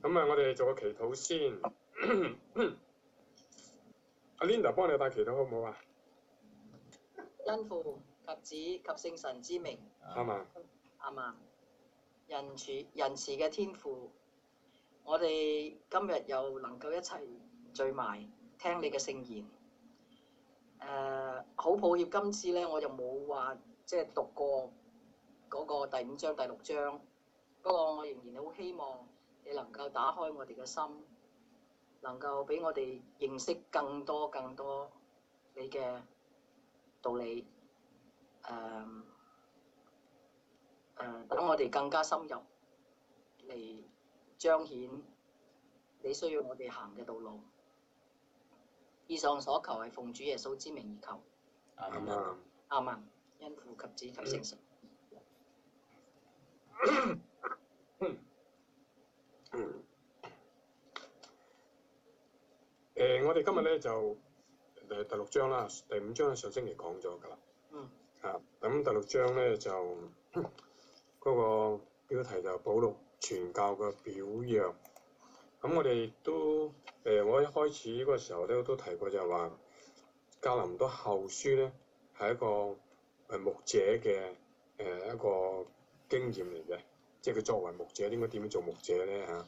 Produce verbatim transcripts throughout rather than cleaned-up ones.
咁啊，我哋做個祈禱先。阿 Linda 幫你帶祈禱好唔好啊？ 因父及子及聖神之名， 啱嘛？ 阿們。仁慈仁慈嘅天父，我哋今日又能夠一齊聚埋聽你嘅聖言。誒，好抱歉，今次咧我就冇話即係讀過嗰個第五章、第六章。不過我仍然好希望你能夠打開我哋嘅心，能夠俾我哋認識更多更多你嘅道理。誒誒，等我哋更加深入嚟彰顯你需要我哋行嘅道路。以上所求係奉主耶穌之名而求。 啱嘛？ 阿們。因父及子及聖神。 嗯。誒，我哋今日咧就誒第六章啦，第五章上星期講咗㗎啦。 嗯。 啊，咁第六章咧就嗰、那個標題就保祿傳教嘅表揚。咁我哋都誒、呃，我一開始嗰個時候咧都提過就係話，格林多後書咧係一個誒牧者嘅誒、呃、一個經驗嚟嘅，即係佢作為牧者應該點樣做牧者咧嚇。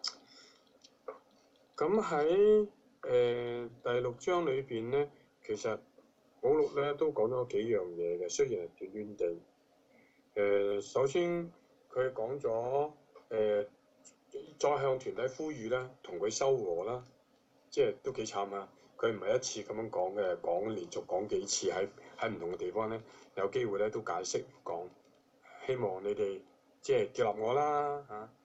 咁喺誒第六章裏邊咧，其實保祿咧都講咗幾樣嘢嘅，雖然係短短地。誒、呃，首先佢講咗誒，再向團體呼籲啦，同佢修和啦，即係都幾慘啊！佢唔係一次咁樣講嘅，講連續講幾次喺喺唔同嘅地方咧，有機會咧都解釋講，希望你哋即係接納我啦嚇。誒、啊，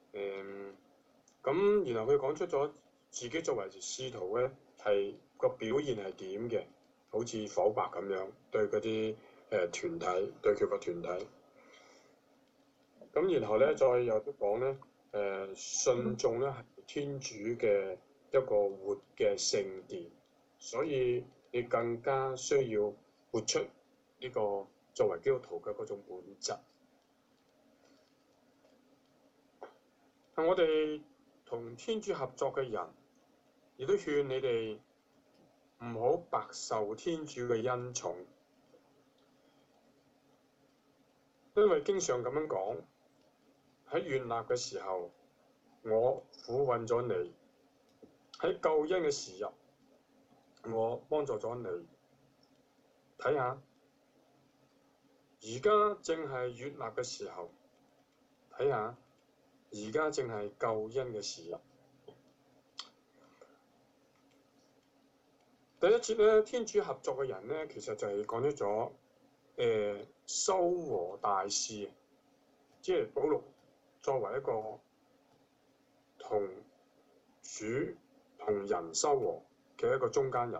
咁、呃、然後佢講出咗自己作為使徒咧，係個表現係點嘅，好似剖白咁樣對嗰啲誒團體，對佢個團體。咁然後咧，再有都講咧，誒、呃、信眾咧係天主嘅一個活嘅聖殿，所以你更加需要活出呢個作為基督徒嘅嗰種本質。但我哋同天主合作嘅人，亦都勸你哋唔好白受天主嘅恩寵，因為經常咁樣講。喺悅納嘅時候，我撫慰咗你；喺救恩嘅時日，我幫助咗你。睇下，而家正係悅納嘅時候，睇下，而家正係救恩嘅時日。第一節咧，天主合作嘅人咧，其實就係講出咗誒修和大使，即係保祿。作為一個同主同人修和嘅一個中間人，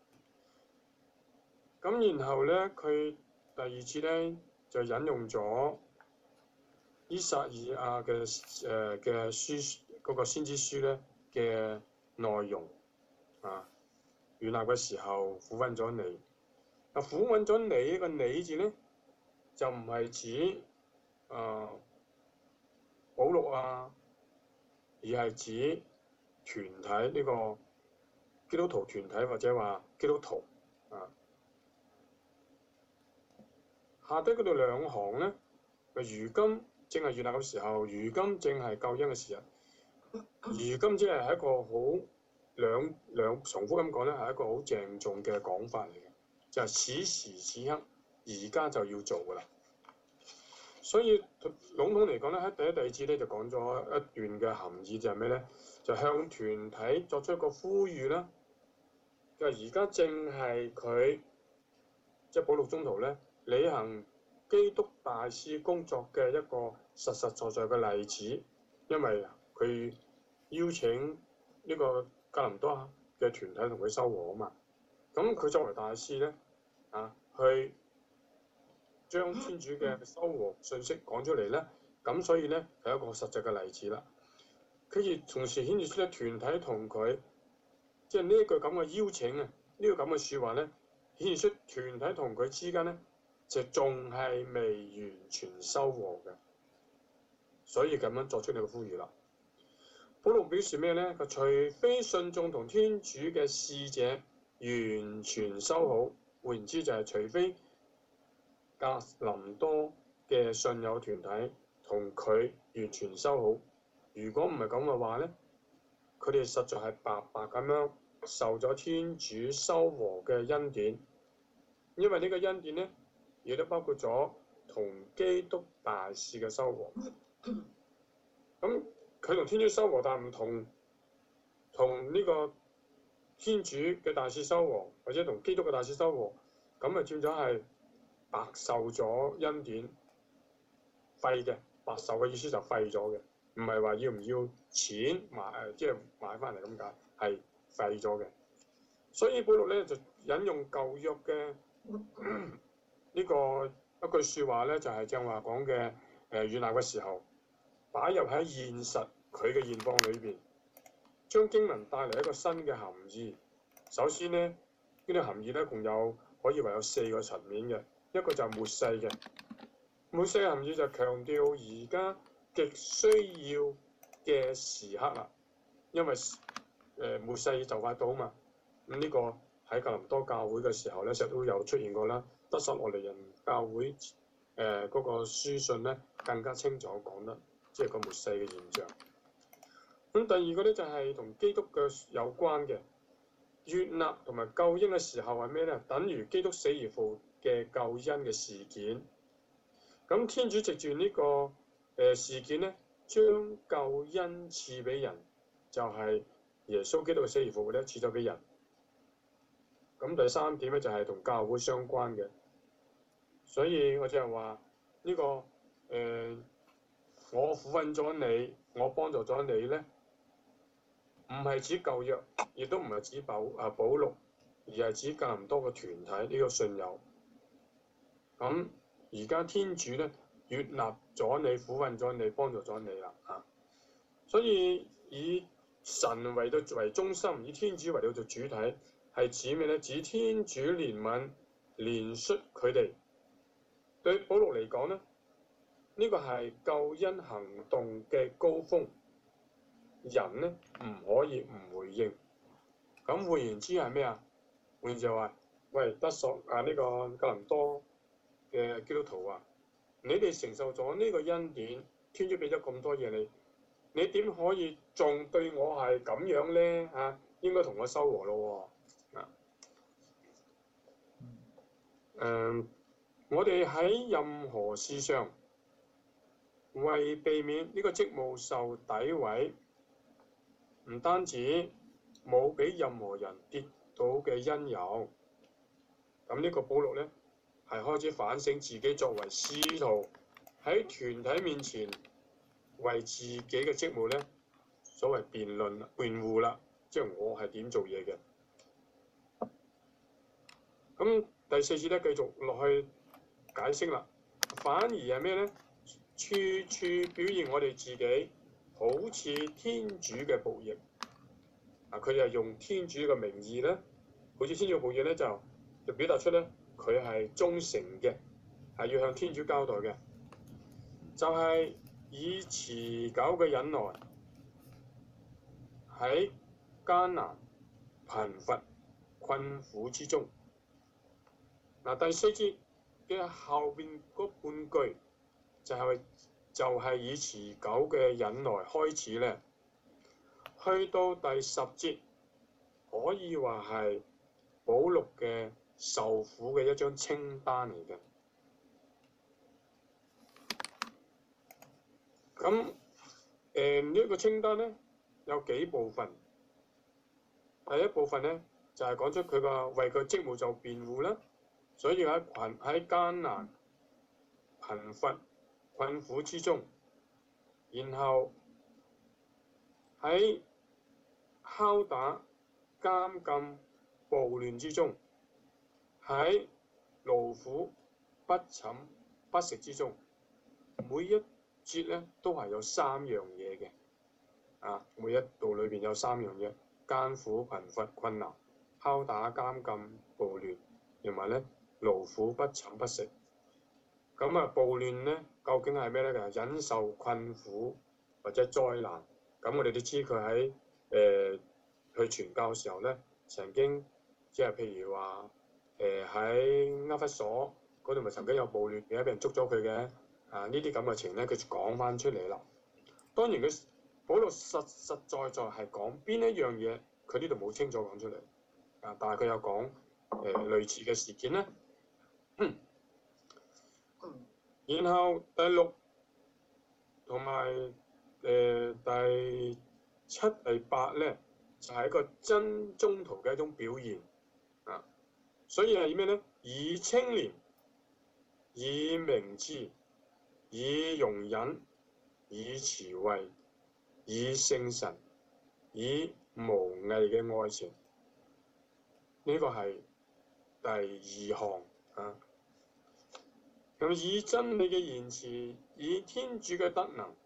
咁然後咧，佢第二次咧就引用咗依撒意亞嘅誒嘅書嗰個先知書咧嘅內容啊，悅納嘅時候撫慰咗你。啊，撫慰咗你呢個你字咧，就唔係指誒。呃保祿啊，而係指團體呢、這個基督徒團體或者話基督徒啊。下低嗰度兩行咧，如今正係悅納嘅時候，如今正係救恩嘅時日。如今即係係一個好兩兩重複咁講咧，係一個好鄭重嘅講法嚟嘅，就係、是、此時此刻，而家就要做㗎啦。所以籠統嚟講咧，喺第一、第二節咧就講咗一段嘅含義，就係咩咧？就向團體作出一個呼籲啦。就係而家正係佢即係保祿宗徒咧，履行基督大使工作嘅一個實實在在嘅例子，因為佢邀請呢個格林多嘅團體同佢修和啊嘛。咁佢作為大使咧，啊去將天主嘅修和信息講出嚟咧，咁所以咧係一個實際嘅例子啦。佢亦同時顯示出咧團體同佢，即係呢一句咁嘅邀請啊，呢個咁嘅説話咧，顯示出團體同佢之間咧就仲係未完全修和嘅，所以咁樣作出呢個呼籲啦。 保祿表示咩呢？佢除非信眾同天主嘅使者完全修好，換言之就係除非格林多嘅信友團體同佢完全修好。如果唔係咁嘅話呢，佢哋實在係白白咁樣受咗天主修和嘅恩典，因為呢個恩典呢，亦都包括咗同基督大使嘅修和。咁佢同天主修和，但唔同同呢個天主嘅大使修和，或者同基督嘅大使修和，咁啊轉咗係白受咗恩典，廢嘅。白受嘅意思就廢咗嘅，唔係話要唔要錢買誒，即係買翻嚟咁解，係廢咗嘅。所以保祿咧就引用舊約嘅呢個一句説話咧，就係正話講嘅誒悅納嘅時候，擺入喺現實佢嘅現況裏邊，將經文帶嚟一個新嘅含義。首先咧，呢啲含義咧共有可以話有四個層面嘅，一個就係末世嘅。末世嘅含義就強調而家極需要嘅時刻啦，因為誒、呃、末世就快到嘛。咁、這、呢個喺格林多教會嘅時候咧，成日都有出現過啦。得撒洛尼人教會誒嗰、呃那個書信咧，更加清楚講得，即係個末世嘅現象。咁第二個咧就係、是、同基督嘅有關嘅悅納同埋救恩嘅時候係咩咧？等於基督死而復活嘅救恩嘅事件。咁天主藉住呢個誒、呃、事件咧，將救恩賜俾人，就係、是、耶穌基督嘅死而復活咧，賜咗俾人。咁第三點咧就係、是、同教會相關嘅，所以我就係話呢個誒、呃，我扶訓咗你，我幫助咗你咧，唔係指舊約，亦都唔係指保啊保祿，而係指格林多嘅團體呢、這個信友。咁而家天主咧悅納咗你，撫訓咗你，幫助咗你啦嚇、啊。所以以神為到為中心，以天主為到做主體，係指咩咧？指天主憐憫憐恤佢哋。對保祿嚟講咧，呢、這個係救恩行動嘅高峰，人咧唔可以唔回應。咁換言之係咩啊？換言就話、是，喂，得索啊呢、這個格林多嘅基督徒啊，你哋承受咗呢個恩典，天主俾咗咁多嘢你，你點可以仲對我係咁樣咧？嚇、啊，應該同我修和咯喎。啊，誒、嗯，我哋喺任何事上，為避免呢個職務受詆毀，唔單止冇俾任何人跌倒嘅因由，咁呢個保祿咧，係開始反省自己作為使徒喺團體面前為自己嘅職務咧，所謂辯論辯護啦，即係我係點做嘢嘅。咁第四節咧繼續落去解釋啦，反而係咩咧？處處表現我哋自己好似天主嘅僕役。啊，佢就用天主嘅名義咧，好似天主嘅僕役咧就就表達出咧。佢係忠誠嘅，係要向天主交代嘅，就係、是、以持久嘅忍耐喺艱難、貧乏、困苦之中。嗱，第四節嘅後邊嗰半句就係、是、就係、是、以持久嘅忍耐開始咧，去到第十節可以話係保祿嘅受苦嘅一張清單嚟嘅。咁誒呢一個清單咧有幾部分。第一部分咧就係、是、講出佢個為佢職務做辯護啦，所以喺困喺艱難、貧乏、困苦之中，然後喺拷打、監禁、暴亂之中。喺勞苦不寢不食之中，每一節咧都係有三樣嘢嘅，啊，每一度裏邊有三樣嘢：艱苦、貧乏、困難、拷打、監禁、暴亂，同埋咧勞苦不寢不食。咁啊，暴亂咧究竟係咩咧？就係忍受困苦或者災難， 咁我哋都知佢喺誒去傳教嘅時候咧，曾經即係譬如話誒喺厄弗所嗰度咪曾經有暴亂嘅，俾人捉咗佢嘅。啊！呢啲咁嘅情咧，佢就講翻出嚟啦。當然佢保羅實實在在係講邊一樣嘢，佢呢度冇清楚講出嚟。啊！但係佢有講誒、呃、類似嘅事件咧。然後第六同埋誒第七、第八咧，就係、是、一個真宗徒嘅一種表現啊。所以係咩咧？以清廉、以明智、以容忍、以慈惠、以聖神、以無偽嘅愛情，呢、這個係第二項啊。咁以真理嘅言辭，以天主嘅德能，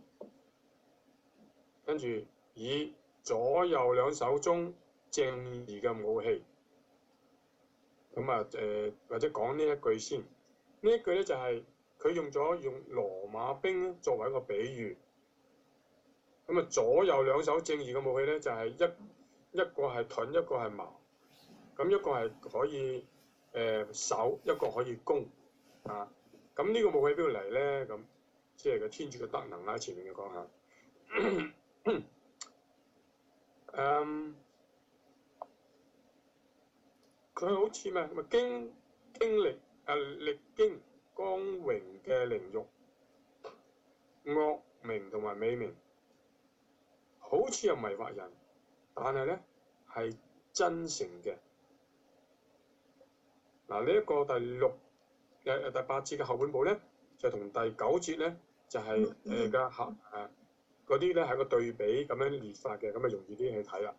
跟住以左右兩手中正義嘅武器。咁啊誒，或者講呢一句先，呢一句咧就係、是、佢用咗用羅馬兵作為一個比喻。咁啊，左右兩手正義嘅武器咧，就係、是、一一個係盾，一個係矛。咁一個係可以誒、呃、守，一個可以攻啊。咁呢個武器邊度嚟咧？咁即係個天主嘅德能啦。前面嘅講下，誒，佢、嗯、好似咩？咪經經歷誒歷經光榮嘅凌辱、惡名同埋美名，好似又迷惑人，但係咧係真誠嘅。嗱，呢一個第六誒誒第八節嘅後半部咧，就同第九節咧就係誒嘅合誒嗰啲咧係個對比咁樣列法嘅，咁啊容易啲去睇啦。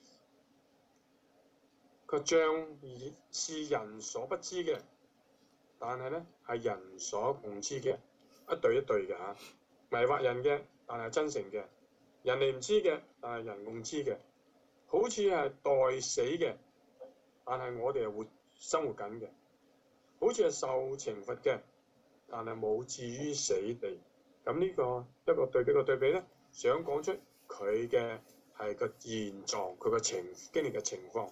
個仗是人所不知嘅，但係咧係人所共知嘅，一對一對嘅嚇，迷惑人嘅，但係真誠嘅，人哋唔知嘅，但係人共知嘅，好似係待死嘅，但係我哋係活生活緊嘅，好似係受懲罰嘅，但係冇至於死地。咁呢個一個對比個對比咧，想講出佢嘅係個現狀，佢個情經歷嘅情況。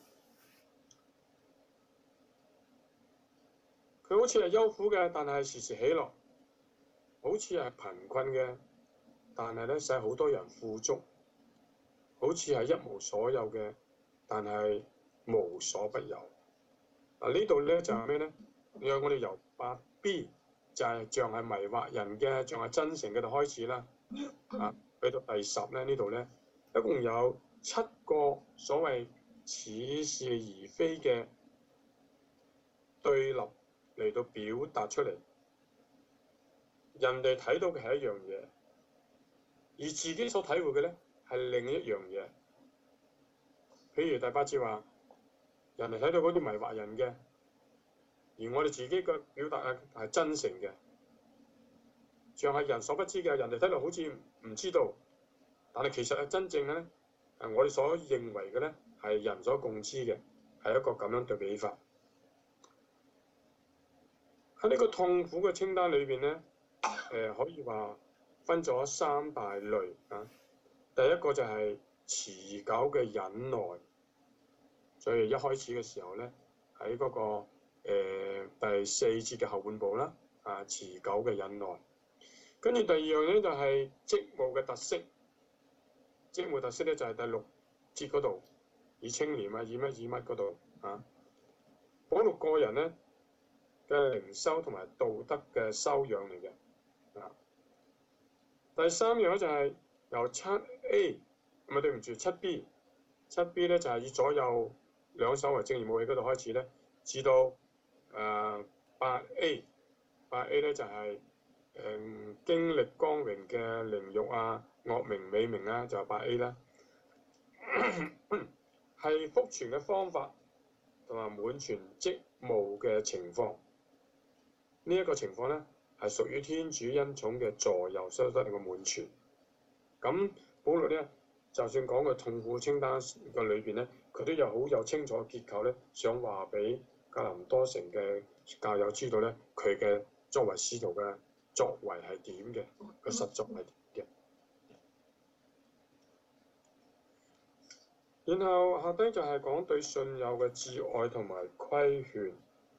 佢好似係憂苦嘅，但係時時喜樂；好似係貧困嘅，但係咧使好多人富足；好似係一無所有嘅，但係無所不有。嗱，呢度咧就係咩咧？你話我哋由八 B 就係像係迷惑人嘅，像係真誠嘅度開始啦。啊，去到第十咧，呢度咧一共有七個所謂似是而非嘅對立嚟到表達出嚟。人哋睇到嘅係一樣嘢，而自己所體會嘅咧係另一樣嘢。譬如第八節話，人哋睇到嗰啲迷惑人嘅，而我哋自己嘅表達係係真誠嘅，像係人所不知嘅，人哋睇到好似唔知道，但係其實係真正嘅咧，係我哋所認為嘅咧係人所共知嘅，係一個咁樣對比法。喺呢個痛苦嘅清單裏邊咧，誒、呃、可以話分咗三大類啊。第一個就係持久嘅忍耐，所以一開始嘅時候咧，喺嗰、那個、呃、第四節嘅後半部啦，啊持久嘅忍耐。跟住第二樣咧就係、是、職務嘅特色，職務特色咧就係、是、第六節嗰度，以清廉啊，以乜以乜嗰度啊。保祿個人咧嘅靈修同埋道德嘅修養嚟嘅。啊，第三樣咧就係由七 A， 唔係對唔住七 B， 七 B 咧就係以左右兩手為正義武器嗰度開始咧，至到誒八 A， 八 A 咧就係、是、誒、嗯、經歷光榮嘅凌辱啊、惡名美名啊，就係八 A 啦，係福傳嘅方法同埋滿全職務嘅情況。呢、這、一個情況咧係屬於天主恩寵嘅助佑，收得個滿全。咁保祿咧，就算講個痛苦清單嘅裏邊咧，佢都有好有清楚嘅結構咧，想話俾格林多城嘅教友知道咧，佢嘅作為使徒嘅作為係點嘅，個實作係點嘅。 然後下低就係講對信友嘅摯愛同埋規勸。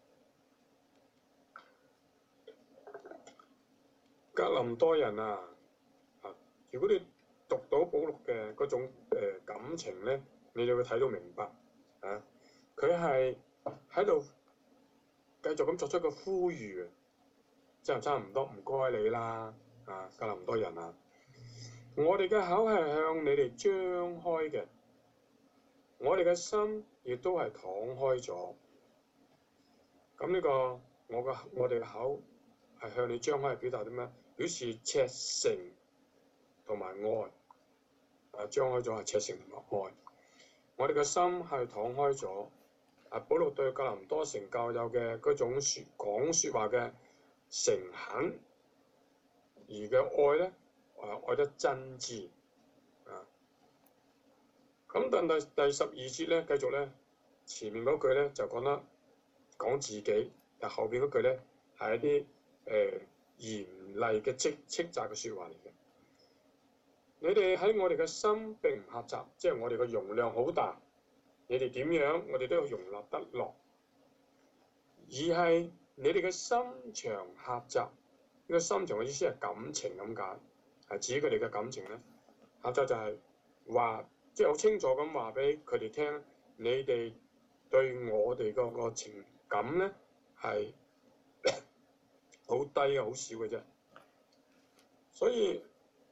格林多人啊，啊，如果你讀到保祿嘅嗰種、呃、感情咧，你就會睇到明白啊，佢係喺度繼續咁作出個呼籲，即係差唔多唔該你啦，啊，格林多人啊，我哋嘅口係向你哋張開嘅，我哋嘅心亦都係敞開咗。咁呢個我嘅我哋嘅口係向你張開，係表達啲咩？表示赤誠同埋愛。啊，張開咗係赤誠同埋愛。我哋嘅心係敞開咗。啊，保祿對格林多城教友嘅嗰種説講説話嘅誠懇，而嘅愛咧，啊，愛得真摯。啊，咁但係第十二節咧，繼續咧，前面嗰句咧就講得講自己，但後邊嗰句咧係一啲誒、呃、嚴厲嘅斥斥責嘅説話嚟嘅。你哋喺我哋嘅心並唔狹窄，即係我哋嘅容量好大，你哋點樣我哋都要容納得落，而係你哋嘅心腸狹窄。呢個心腸嘅意思係感情咁解，係指佢哋嘅感情咧。狹窄就係話，即係好清楚咁話俾佢哋聽，你哋對我哋嗰個情感咧係好低嘅，好少嘅啫。所以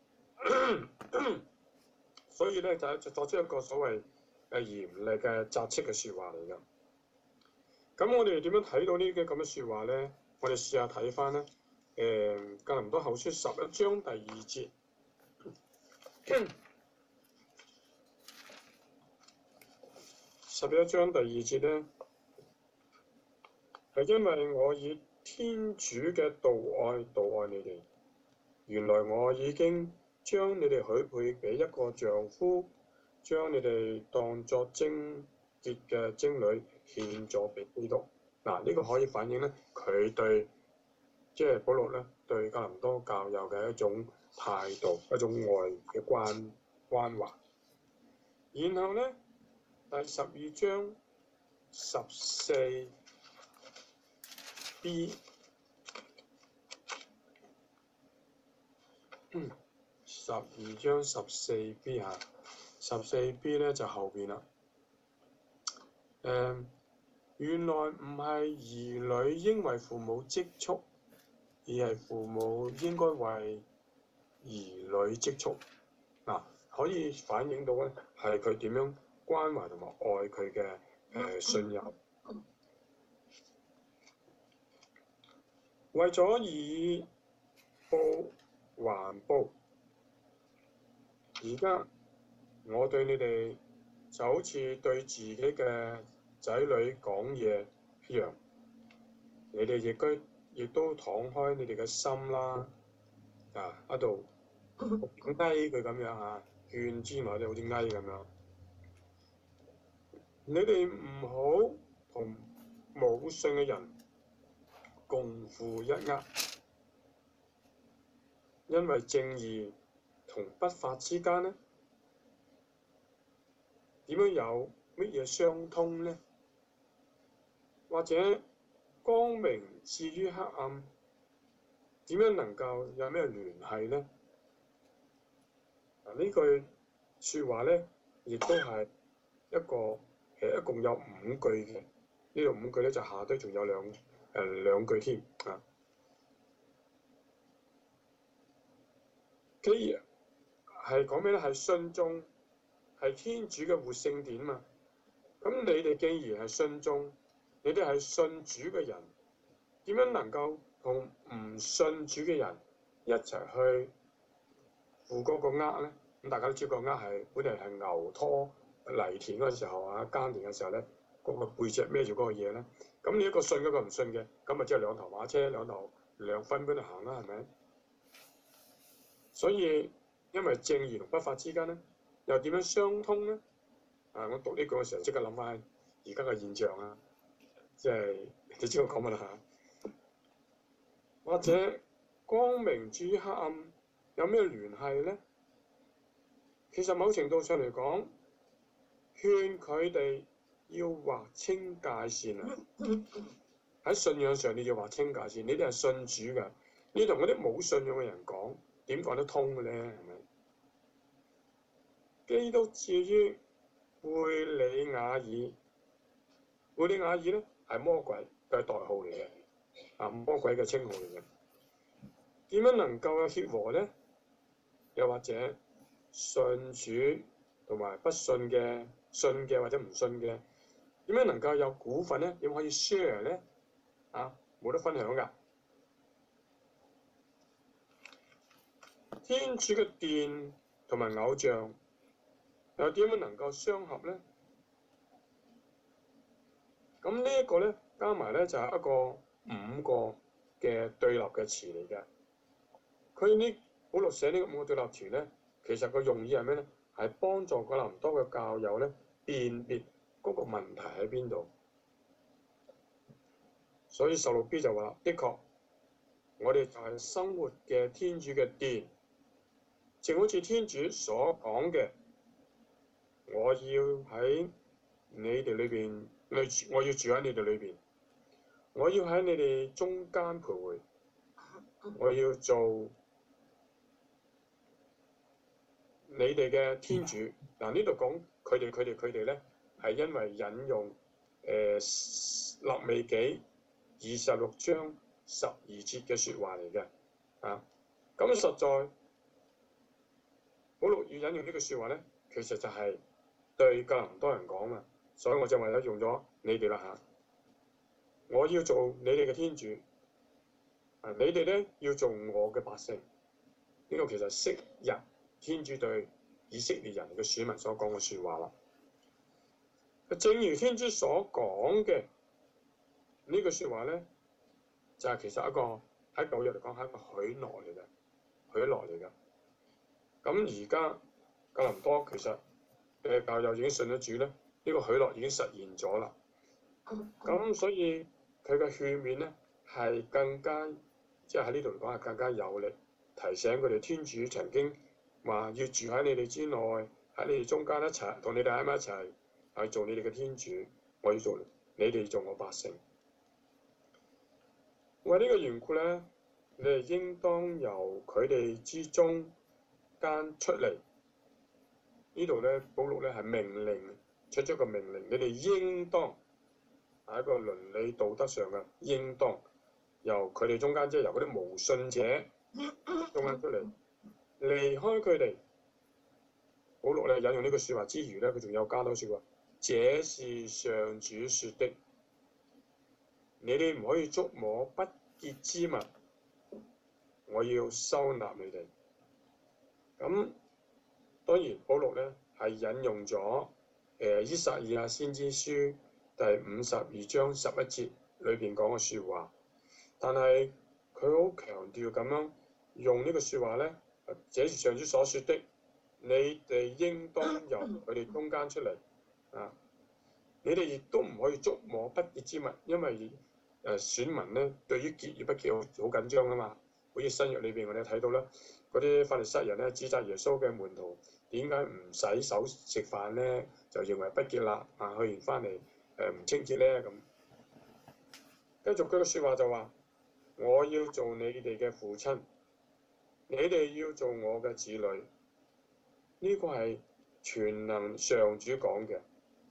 所以咧就就作出一個所謂誒嚴厲嘅責斥嘅説話嚟㗎。咁我哋點樣睇到呢啲咁嘅説話咧？我哋試下睇翻咧，誒《格林多後書》十一章第二節。十一章第二節咧，係因為我以天主嘅妒愛妒愛你哋，原來我已經將你哋許配俾一個丈夫，將你哋當作貞潔嘅貞女獻咗俾基督。嗱，呢個可以反映咧佢對即係保祿咧對格林多教友嘅一種態度，一種愛嘅關關懷。然後咧第十二章十四 B。嗯，十二章十四 B 嚇，十四 B 咧就後邊啦。誒、嗯，原來唔係兒女應為父母積蓄，而係父母應該為兒女積蓄。嗱、啊，可以反映到咧係佢點樣關懷同埋愛佢嘅誒信友。為咗以報還報，而家我對你哋就好似對自己嘅仔女講嘢一樣，你哋亦都亦都敞開你哋嘅心啦，啊喺度點低佢咁樣嚇，勸之外咧好似翳咁樣。你哋唔好同冇信嘅人共負一軛，因為正義同不法之間呢，點樣有乜嘢相通呢？或者光明置於黑暗，點樣能夠有咩聯繫呢？嗱，呢句説話咧，亦都係一個誒，一共有五句嘅。呢度五句咧就下低仲有兩誒、呃、兩句添啊。既然係講咩咧？係信眾係天主嘅活聖典嘛。咁你哋既然係信眾，你哋係信主嘅人，點樣能夠同唔信主嘅人一齊去負嗰個軛咧？咁大家都知個軛係本嚟係牛拖犁田嗰陣時候啊，耕田嘅時候咧，嗰、那個背脊孭住嗰個嘢咧。咁你一個信嗰個唔信嘅，咁咪即係兩頭馬車兩頭兩分邊度行啦，係咪？所以因為正義同不法之間咧，又點樣相通咧？啊！我讀呢句嘅時候，即刻諗翻而家嘅現象啊，即係你知我講乜啦嚇？或者光明置於黑暗有咩聯繫咧？其實某程度上嚟講， 勸佢哋要劃清界線啊！喺信仰上你要劃清界線，你哋係信主㗎，你同嗰啲冇信仰嘅人講，點講得通嘅咧？係咪？基督至於貝里亞爾，貝里亞爾咧係魔鬼嘅代號嚟嘅，啊魔鬼嘅稱號嚟嘅。點樣能夠有協和咧？又或者信主同埋不信嘅、信嘅或者唔信嘅，點樣能夠有股份咧？點可以 share 咧？啊，冇得分享㗎。天主嘅殿同埋偶像又點樣能夠相合咧？咁呢一個咧加埋咧就係、是、一個五個嘅對立嘅詞嚟嘅。佢呢保羅寫呢個五個對立詞咧，其實個用意係咩咧？係幫助哥林多嘅教友咧辨別嗰個問題喺邊度。所以十六 B 就話：的確，我哋就係生活嘅天主嘅殿，正好似天主所講嘅，我要喺你哋裏邊，我要住喺你哋裏邊，我要喺你哋中間徘徊，我要做你哋嘅天主。嗱，呢度講佢哋佢哋佢哋咧，係因為引用誒肋未紀二十六章十二節嘅説話嚟嘅，啊，咁實在保祿要引用呢句説話咧，其實就係對哥林多人講嘛，所以我就為咗用咗你哋啦嚇，我要做你哋嘅天主，啊，你哋咧要做我嘅百姓，呢、這個其實昔日天主對以色列人嘅選民所講嘅説話啦。正如天主所講嘅。呢句説話咧，就係、是、其實一個喺舊約嚟講係一個許諾嚟嘅，許諾嚟嘅。咁而家哥林多其實嘅教友已經信咗主咧，呢、這個許諾已經實現咗啦。咁所以佢嘅勸勉咧係更加，即係喺呢度嚟講係更加有力，提醒佢哋天主曾經話要住喺你哋之內，喺你哋中間一齊，同你哋喺埋一齊，係做你哋嘅天主。我要做你哋做我百姓。為呢個緣故咧，你哋應當由佢哋之中間出嚟。呢度咧，保祿咧係命令，出咗個命令，你哋應當係一個倫理道德上嘅應當由佢哋中間，即係由嗰啲無信者中間出嚟，離開佢哋。保祿咧引用呢句説話之餘咧，佢仲有加多説話，這是上主說的。你哋唔可以觸摸不潔之物，我要收納你哋。咁當然，保祿咧係引用咗誒、呃、依撒意亞先知書第五十二章十一節裏邊講嘅説話，但係佢好強調咁樣用呢個説話咧，這是上主所說的，你哋應當由佢哋中間出嚟啊！你哋亦都唔可以觸摸不潔之物，因為誒、呃、選民咧對於潔與不潔好好緊張啊嘛，好似新約裏邊我哋睇到啦，嗰啲法利賽人咧指責耶穌嘅門徒點解唔洗手食飯咧，就認為不潔啦，啊去完翻嚟誒唔清潔咧咁。繼續佢嘅説話就話：我要做你哋嘅父親，你哋要做我嘅子女。呢、這個係全能上主講嘅，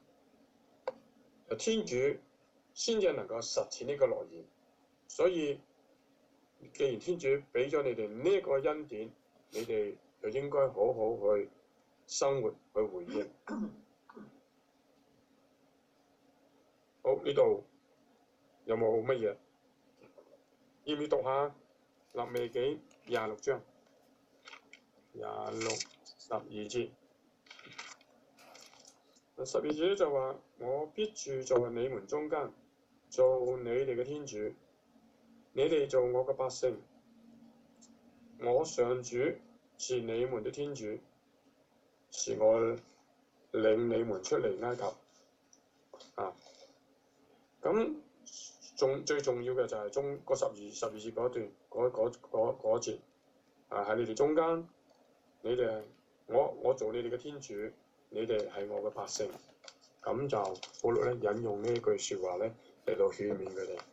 天主先至能夠實踐呢個諾言，所以既然天主俾咗你哋呢一個恩典，你哋就應該好好去生活去回應。好，呢度有冇乜嘢？要唔要讀下肋未紀廿六章廿六十二節？十二節咧就話：我必住在你們中間，做你哋嘅天主，你哋做我嘅百姓。我上主是你們的天主，是我領你們出嚟埃及。啊，咁重最重要嘅就係中嗰十二十二節嗰段嗰嗰嗰嗰節啊，喺你哋中間，你哋我我做你哋嘅天主。你哋係我嘅百姓， 咁就保祿咧引用呢句説話咧嚟到勸勉佢哋。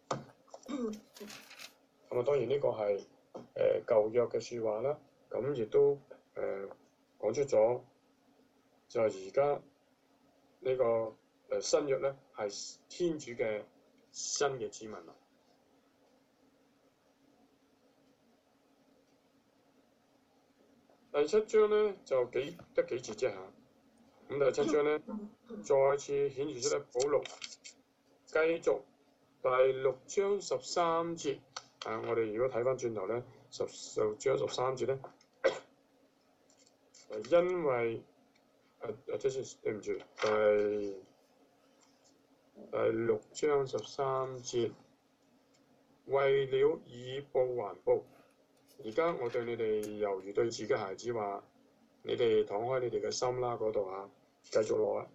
咁啊，當然呢個係誒、呃、舊約嘅説話啦，咁亦都誒、呃、講出咗就係而家呢個誒、呃、新約咧係天主嘅新嘅子民啦。第七章咧就幾得幾節啫嚇，咁第七章咧再次顯示出咧保祿繼續第六章十三節啊，我哋如果睇翻轉頭咧，十六章十三節咧，因為誒誒即係對唔住，第第六章十三節，為了以報還報。而家我對你哋猶如對自己孩子話，你哋敞開你哋嘅心啦，嗰度啊，繼續落啊，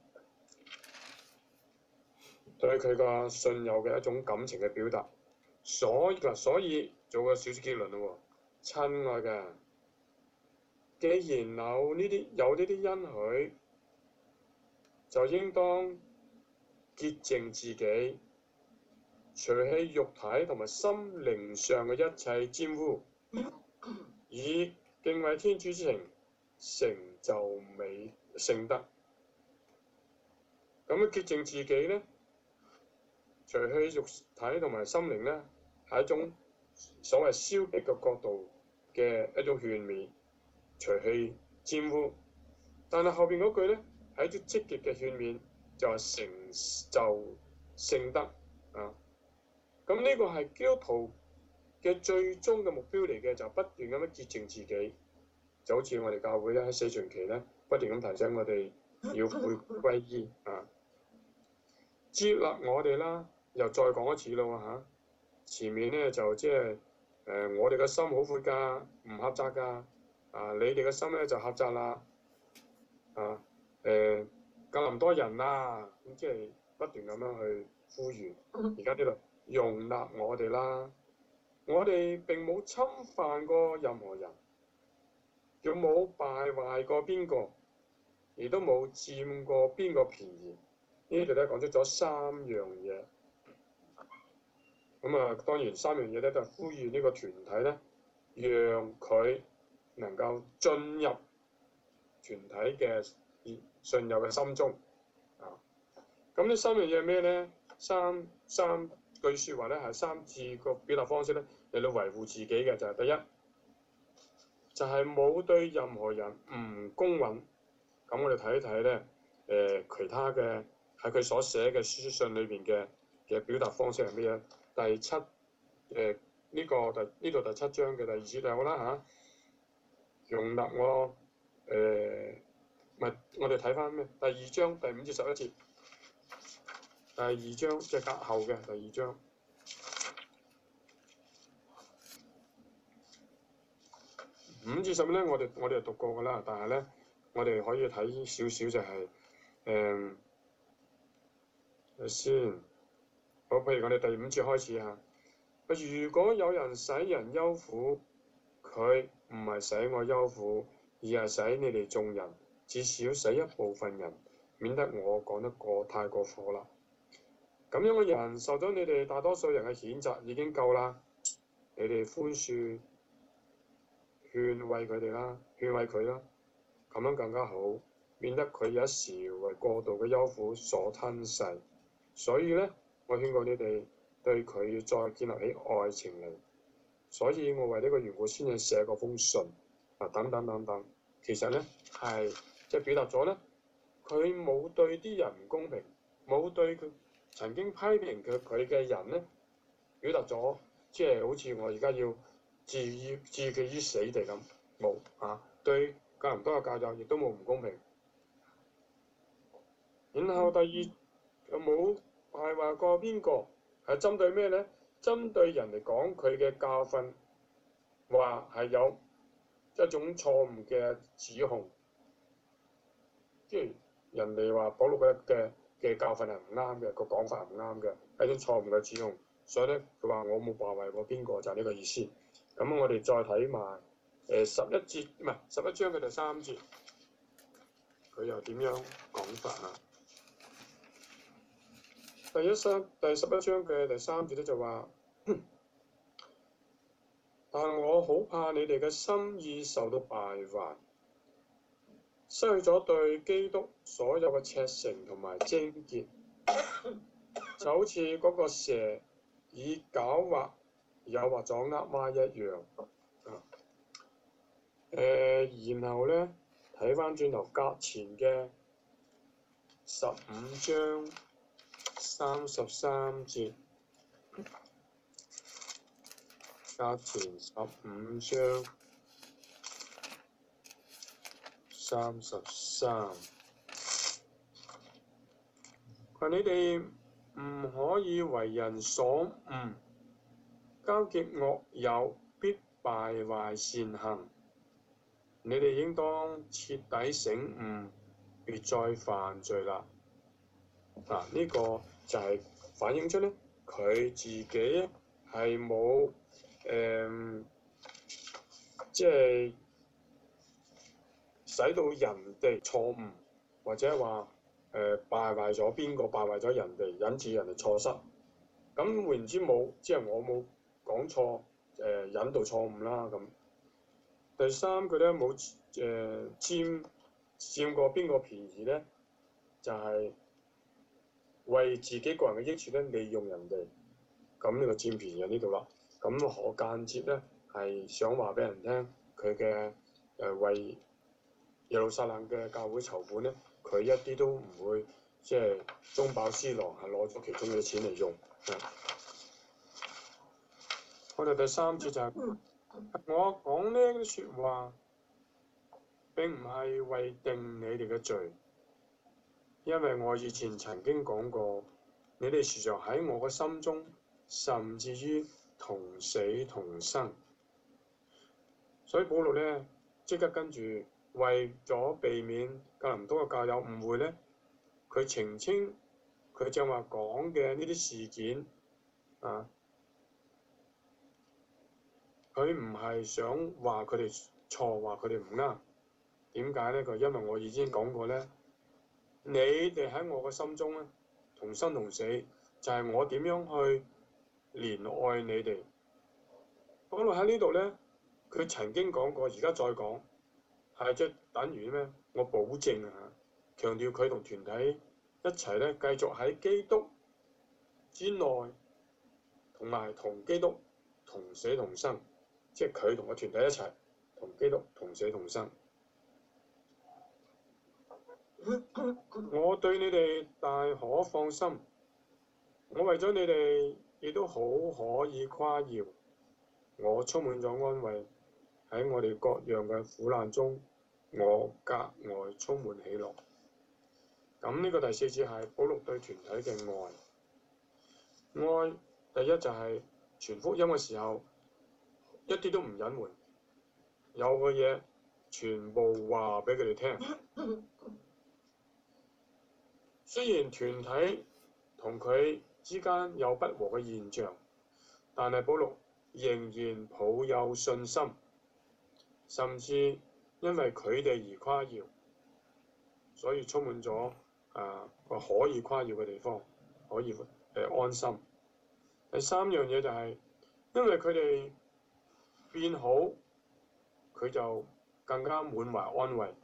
對佢個信友嘅一種感情嘅表達。所以嗱，所以做個小小結論咯喎，親愛嘅，既然有呢啲有呢啲恩許，就應當潔淨自己，除去肉體同埋心靈上嘅一切沾污，以敬畏天主之情成就美聖德。咁樣潔淨自己咧，除去肉體同埋心靈咧，係一種所謂消極嘅角度嘅一種勸勉，除去沾污。但係後邊嗰句咧係一種積極嘅勸勉，就係成就聖德啊。咁呢個係基督徒嘅最終嘅目標嚟嘅，就不斷咁樣潔淨自己，就好似我哋教會咧喺四旬期咧不斷咁提醒我哋要悔歸依啊，接納我哋啦，又再講一次咯嚇。前面咧就即係誒我哋嘅心好闊㗎，唔狹窄㗎，啊你哋嘅心咧就狹窄啦，啊誒咁多人啦，咁即係不斷咁樣去呼籲，而家呢度容納我哋啦。我哋並冇侵犯過任何人，亦冇敗壞過邊個，亦都冇佔過邊個便宜。呢度咧講出咗三樣嘢。咁啊，當然三樣嘢咧都係呼籲呢個團體咧，讓佢能夠進入團體嘅信友嘅心中。啊，咁呢三樣嘢係咩咧？三三句説話咧係三字個表達方式咧嚟到維護自己嘅，就係、是、第一，就係、是、冇對任何人唔公允。咁我哋睇一睇咧，誒、呃、其他嘅喺佢所寫嘅書信裏邊嘅嘅表達方式係咩咧？第七誒呢、呃這個第呢度第七章嘅第二節就好啦嚇，容納我誒咪、呃、我哋睇翻咩？第二章第五至十一節。第二章即係隔後嘅第二章，五至十咧，我哋我哋就讀過㗎啦。但係咧，我哋可以睇少少就係誒先。好，譬如我哋第五節開始嚇。如果有人使人憂苦，佢唔係使我憂苦，而係使你哋眾人，至少使一部分人，免得我講得過太過火啦。咁樣嘅人受咗你哋大多數人嘅譴責已經夠啦，你哋寬恕、勸慰佢哋啦，勸慰佢啦，咁樣更加好，免得佢一時為過度嘅憂苦所吞噬。所以咧，我勸告你哋對佢再建立起愛情嚟。所以我為呢個緣故先至寫嗰封信啊，等等等等。其實咧係即係表達咗咧，佢冇對啲人唔公平，冇對佢曾經批評佢佢嘅人咧，表達咗即係好似我而家要置於置佢於死地咁，冇啊，對格林多嘅教友亦都冇唔公平。然後第二冇敗壞過邊個，係針對咩咧？針對人嚟講佢嘅教訓，話係有一種錯誤嘅指控，即係人哋話保祿嘅嘅嘅教訓係唔啱嘅，個講法係唔啱嘅，係一種錯誤嘅指控。所以咧，佢話我冇敗壞過邊個，就係呢個意思。咁我哋再睇埋誒十一節，唔係十一章嘅第三節，佢又點樣講法啊？ 第一三第十一章嘅第三節咧就話，但我好怕你哋嘅心意受到敗壞，失去咗對基督所有嘅赤誠同埋貞潔，就好似嗰個蛇以狡猾誘惑咗厄娃一樣。啊，誒、呃，然後咧睇翻轉頭隔前嘅十五章三十三節，隔前十五章三十三，佢你哋唔可以為人所誤，交結惡友必敗壞善行。你哋應當徹底醒悟，別再犯罪啦。嗱、啊，呢、這個就係反映出咧，佢自己咧係冇誒，即係使到人哋錯誤，或者話誒、呃、敗壞咗邊個，敗壞咗人哋，引致人哋錯失。咁換言之冇，即係我冇講錯，誒、呃、引導錯誤啦咁。第三佢咧冇誒佔佔過邊個便宜咧，就係、是、為自己個人嘅益處咧利用人哋，咁呢個佔便宜喺呢度啦。咁可間接咧係想話俾人聽，佢嘅誒為耶路撒冷嘅教會籌款咧，佢一啲都唔會即係中飽私囊，係攞咗其中嘅錢嚟用。我哋第三節就係、是。我講呢啲説話並唔係為定你哋嘅罪，因為我以前曾經講過，你哋時常喺我嘅心中，甚至於同死同生。所以保羅咧即刻跟住為咗避免格林多嘅教友誤會咧，佢澄清佢正話講嘅呢啲事件啊。佢唔係想話佢哋錯，話佢哋唔啱。點解咧？佢因為我已經講過咧，你哋喺我嘅心中咧，同生同死，就係、是、我點樣去憐愛你哋。保羅喺呢度咧，佢曾經講過，而家再講，係即係等於咩？我保證啊，強調佢同團體一齊咧，繼續喺基督之內，同埋同基督同死同生。即係佢同個團體一齊，同基督同死同生。我對你哋大可放心，我為咗你哋亦都好可以誇耀。我充滿咗安慰，喺我哋各樣嘅苦難中，我格外充滿喜樂。咁呢個第四節係保羅對團體嘅愛。愛第一就係傳福音嘅時候，一啲都唔隱瞞，有嘅嘢全部話俾佢哋聽。雖然團體同佢之間有不和嘅現象，但係保羅仍然抱有信心，甚至因為佢哋而誇耀，所以充滿咗啊個可以誇耀嘅地方，可以誒、呃、安心。第三樣嘢就係、是、因為佢哋變好，佢就更加滿懷安慰。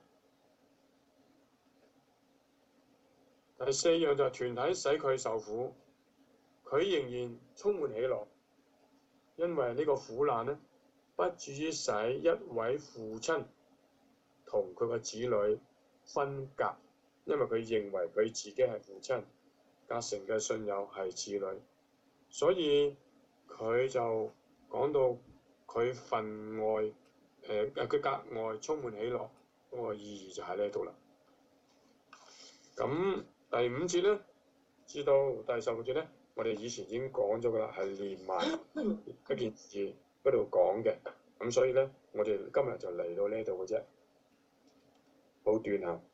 第四樣就係團體使佢受苦，佢仍然充滿喜樂，因為呢個苦難呢，不至於使一位父親同佢個子女分隔，因為佢認為佢自己係父親，隔成嘅信友係子女，所以佢就講到。佢分外誒誒，佢、呃、格外充滿喜樂，嗰、那個意義就喺呢度啦。咁第五節咧，至到第十六節咧，我哋以前已經講咗噶啦，係連埋一件事嗰度講嘅。咁所以咧，我哋今日就嚟到呢度嘅啫，好短啊！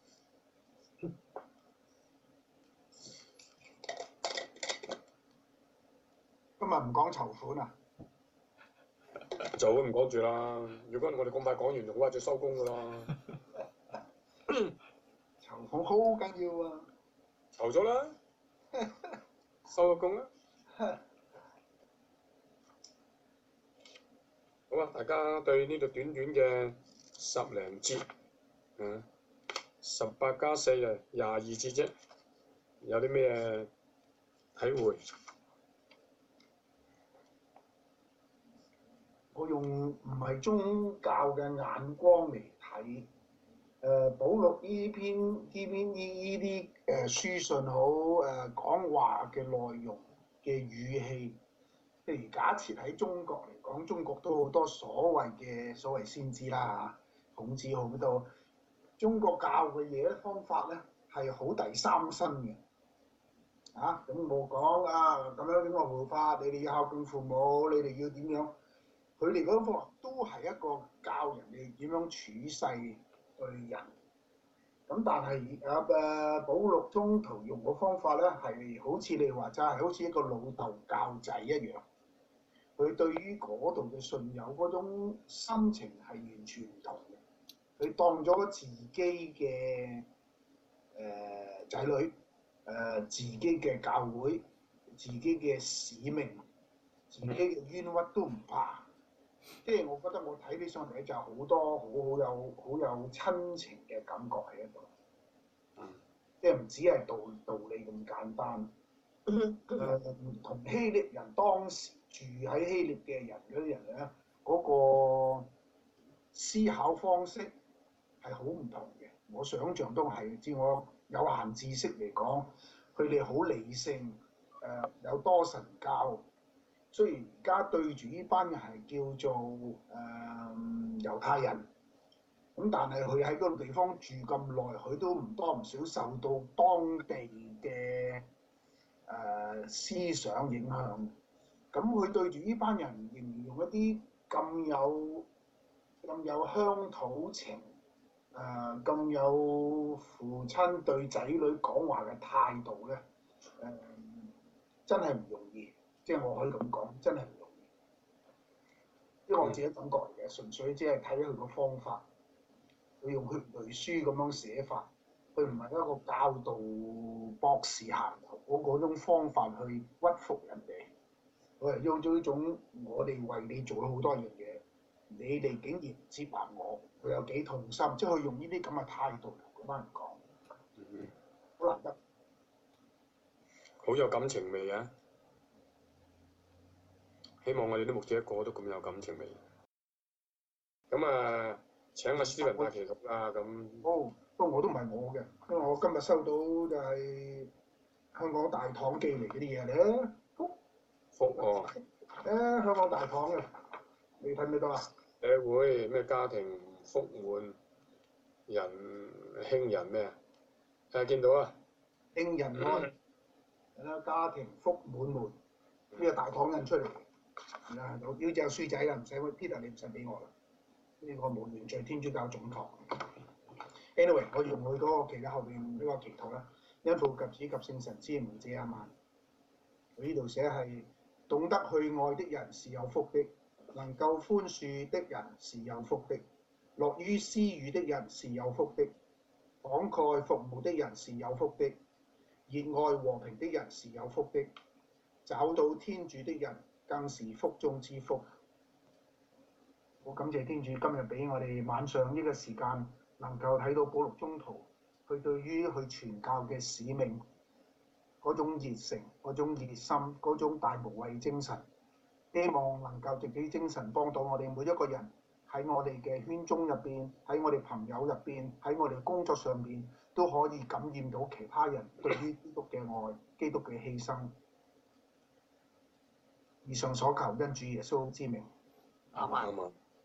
今日唔講籌款啊！ 就唔講住啦。如果我哋咁快講完，好快就收工噶啦。 籌款好緊要啊！ 籌咗啦。 收咗工啦。好啊，大家對呢度短短嘅十零節，嗯，十八加四啊，廿二節啫，有啲咩體會？ 我用唔係宗教嘅眼光嚟睇，誒、呃、保祿呢篇呢篇呢呢啲誒書信好誒、呃、講話嘅內容嘅語氣，譬如假設喺中國嚟講，中國都好多所謂嘅所謂先知啦嚇，孔子好多，中國教嘅嘢咧方法咧係好第三身嘅，啊咁冇講啊咁樣點個護法，你哋要孝敬父母，你哋要點樣？佢哋嗰種方法都係一個教人哋點樣處世對人，咁但係啊誒保祿宗徒用嘅方法咧係好似你話齋係好似一個老豆教仔一樣，佢對於嗰度嘅信友嗰種心情係完全唔同嘅，佢當咗自己嘅誒仔女，誒、呃、自己嘅教會，自己嘅使命，自己嘅冤屈都唔怕。即係我覺得我睇起上嚟咧就好多好好有好有親情嘅感覺喺度， 嗯， 即係唔止係道道理咁簡單。誒、呃，同希臘人當時住喺希臘嘅人嗰啲人咧，嗰、那個思考方式係好唔同嘅。我想象都係，至我有限知識嚟講，佢哋好理性，誒、呃、有多神教。雖然而家對住呢班人係叫做誒、呃、猶太人，咁但係佢喺嗰個地方住咁耐，佢都唔多唔少受到當地嘅誒、呃、思想影響。咁佢對住呢班人仍然用一啲咁有咁有鄉土情，誒咁有父親對仔女講話嘅態度咧，誒、呃、真係唔容易。即係我可以咁講，真係唔容易，因為我自己感覺嚟嘅，純粹只係睇佢個方法，佢用血淚書咁樣寫法，佢唔係一個教導博士銜頭嗰嗰種方法去屈服人哋，佢係用咗呢種我哋為你做咗好多樣嘢，你哋竟然唔接納我，佢有幾痛心，即係佢用呢啲咁嘅態度同嗰班人講，好難得， 好有感情味啊！希望我哋啲牧者個個都咁有感情味。咁啊，請阿斯文帶祈禱啦。咁哦，不過我都唔係我嘅，因為我今日收到就係香港大堂寄嚟嗰啲嘢咧。 福哦， 誒，香港大堂嘅，你睇唔睇到啊？ 社會咩家庭福滿人興人咩啊？誒，見到啊！ 興人愛，係啦，家庭福滿門，呢個大堂印出嚟。啊，有呢隻有書仔啦，唔使 Peter 你唔使俾我啦。呢、這個無原罪天主教總堂。Anyway，我用佢嗰個祈禱後邊呢個祈禱啦，因父及子及聖神之名，這一晚。佢呢度寫係懂得去愛的人是有福的，能夠寬恕的人是有福的，樂於施予的人是有福的，慷慨服務的人是有福的，熱愛和平的人是有福的，找到天主的人更是福中之福。好感謝天主今日俾我哋晚上呢個時間，能夠睇到保祿宗徒佢對於佢傳教嘅使命嗰種熱誠、嗰種熱心、嗰種大無畏精神，希望能夠藉啲精神幫到我哋每一個人喺我哋嘅圈中入邊，喺我哋朋友入邊，喺我哋工作上邊都可以感染到其他人對於基督嘅愛、基督嘅犧牲。以上所求，因主耶穌之名。 啱啊！ 啱啊！